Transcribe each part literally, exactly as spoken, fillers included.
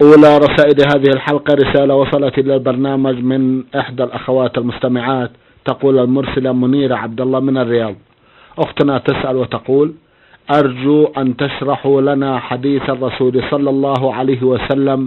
أولى رسائل هذه الحلقة رسالة وصلت إلى البرنامج من إحدى الأخوات المستمعات، تقول المرسلة منيرة عبد الله من الرياض. أختنا تسأل وتقول: أرجو أن تشرحوا لنا حديث الرسول صلى الله عليه وسلم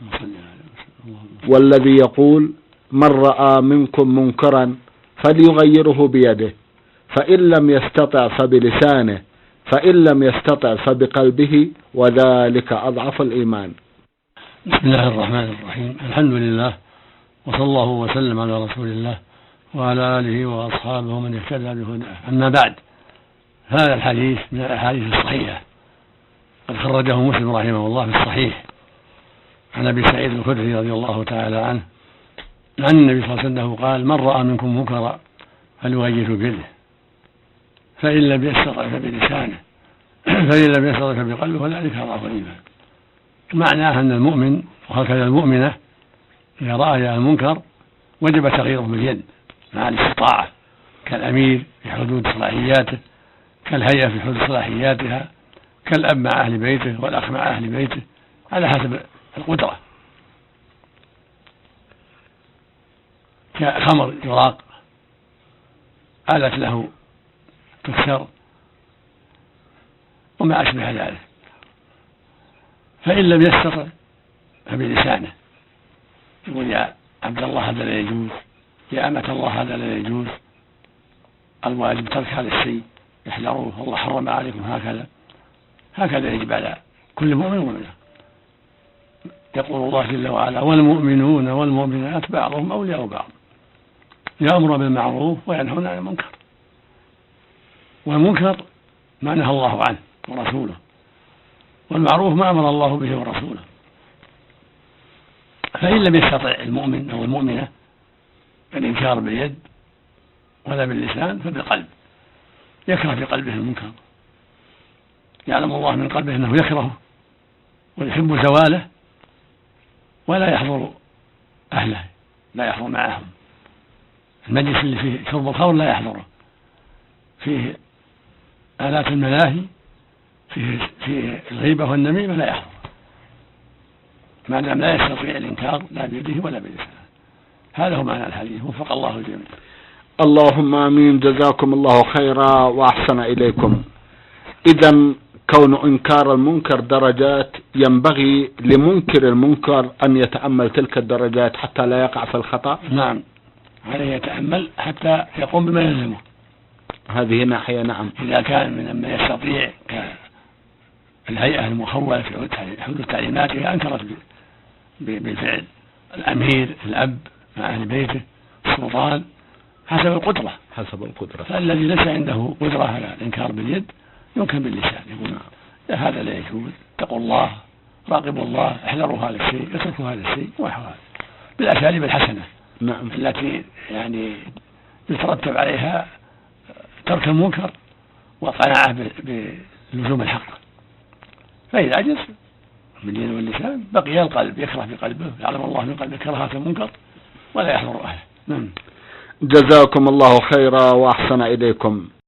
والذي يقول: من رأى منكم منكرا فليغيره بيده، فإن لم يستطع فبلسانه، فإن لم يستطع فبقلبه، وذلك أضعف الإيمان. بسم الله الرحمن الرحيم. الحمد لله، وصلى الله وسلم على رسول الله وعلى آله وأصحابه من اهتدى بهداه. أما بعد، هذا الحديث من الأحاديث الصحيحة، قد خرجه مسلم رحمه الله في الصحيح عن أبي سعيد الخدري رضي الله تعالى عنه عن النبي صلى الله عليه وسلم قال: من رأى منكم منكرا فليغيره بيده، فإن لم يستطع فبلسانه، فإن لم يستطع فبقلبه، وذلك أضعف الإيمان. معناه أن المؤمن وهكذا المؤمنة إذا رأى المنكر وجب تغييره باليد مع الاستطاعة، كالأمير في حدود صلاحياته، كالهيئة في حدود صلاحياتها، كالأب مع أهل بيته والأخ مع أهل بيته على حسب القدرة. كخمر يراق، آلة له تكسر، وما أشبه ذلك. فإن لم يستطع فبلسانه، يقول: يا عبد الله هذا لا يجوز، يا أمة الله هذا لا يجوز، الواجب ترك هذا الشيء، احذروه، الله حرم عليكم هكذا. هكذا يجب على كل مؤمن ومؤمنة. يقول الله جل وعلا: والمؤمنون والمؤمنات بعضهم أولياء بعض، يأمر بالمعروف وينهون عن المنكر. والمنكر ما نهى الله عنه ورسوله، والمعروف ما أمر الله به ورسوله. فإن لم يستطع المؤمن أو المؤمنة الإنكار باليد ولا باللسان فبالقلب، يكره في قلبه المنكر، يعلم الله من قلبه أنه يكرهه ويحب زواله، ولا يحضر أهله، لا يحضر معهم المجلس اللي فيه شرب الخمر، لا يحضره، فيه آلات الملاهي، فيه, فيه الغيبة والنميمة، لا يحضر، ما دام لا يستطيع الإنكار لا بيده ولا بلسانه. هذا هو معنى الحديث، وفق الله الجميع. اللهم آمين. جزاكم الله خيرا وأحسن إليكم. إذن كون إنكار المنكر درجات، ينبغي لمنكر المنكر أن يتأمل تلك الدرجات حتى لا يقع في الخطأ. نعم، عليه يتأمل حتى يقوم بما يلزمه. هذه ناحية. نعم، إذا كان من من يستطيع كالهيئة المخولة في حدود تعليماتها أنكرت بالفعل، الأمير، الأب مع أهل بيته، السلطان، حسب القدرة حسب القدرة. فالذي ليس عنده قدرة على الإنكار باليد يمكن باللسان، يقول: نعم. هذا لا يجوز، اتقوا الله، راقبوا الله، احذروا هذا الشيء، اتركوا هذا الشيء، ونحو هذا بالأساليب الحسنة. نعم. التي يعني يترتب عليها ترك المنكر وقناعة بلزوم الحق. فإذا عجز باليد واللسان بقي القلب، يكره في قلبه، يعلم الله من قلبه كراهة المنكر ولا يحضر أهله. نعم. جزاكم الله خيرا وأحسن إليكم.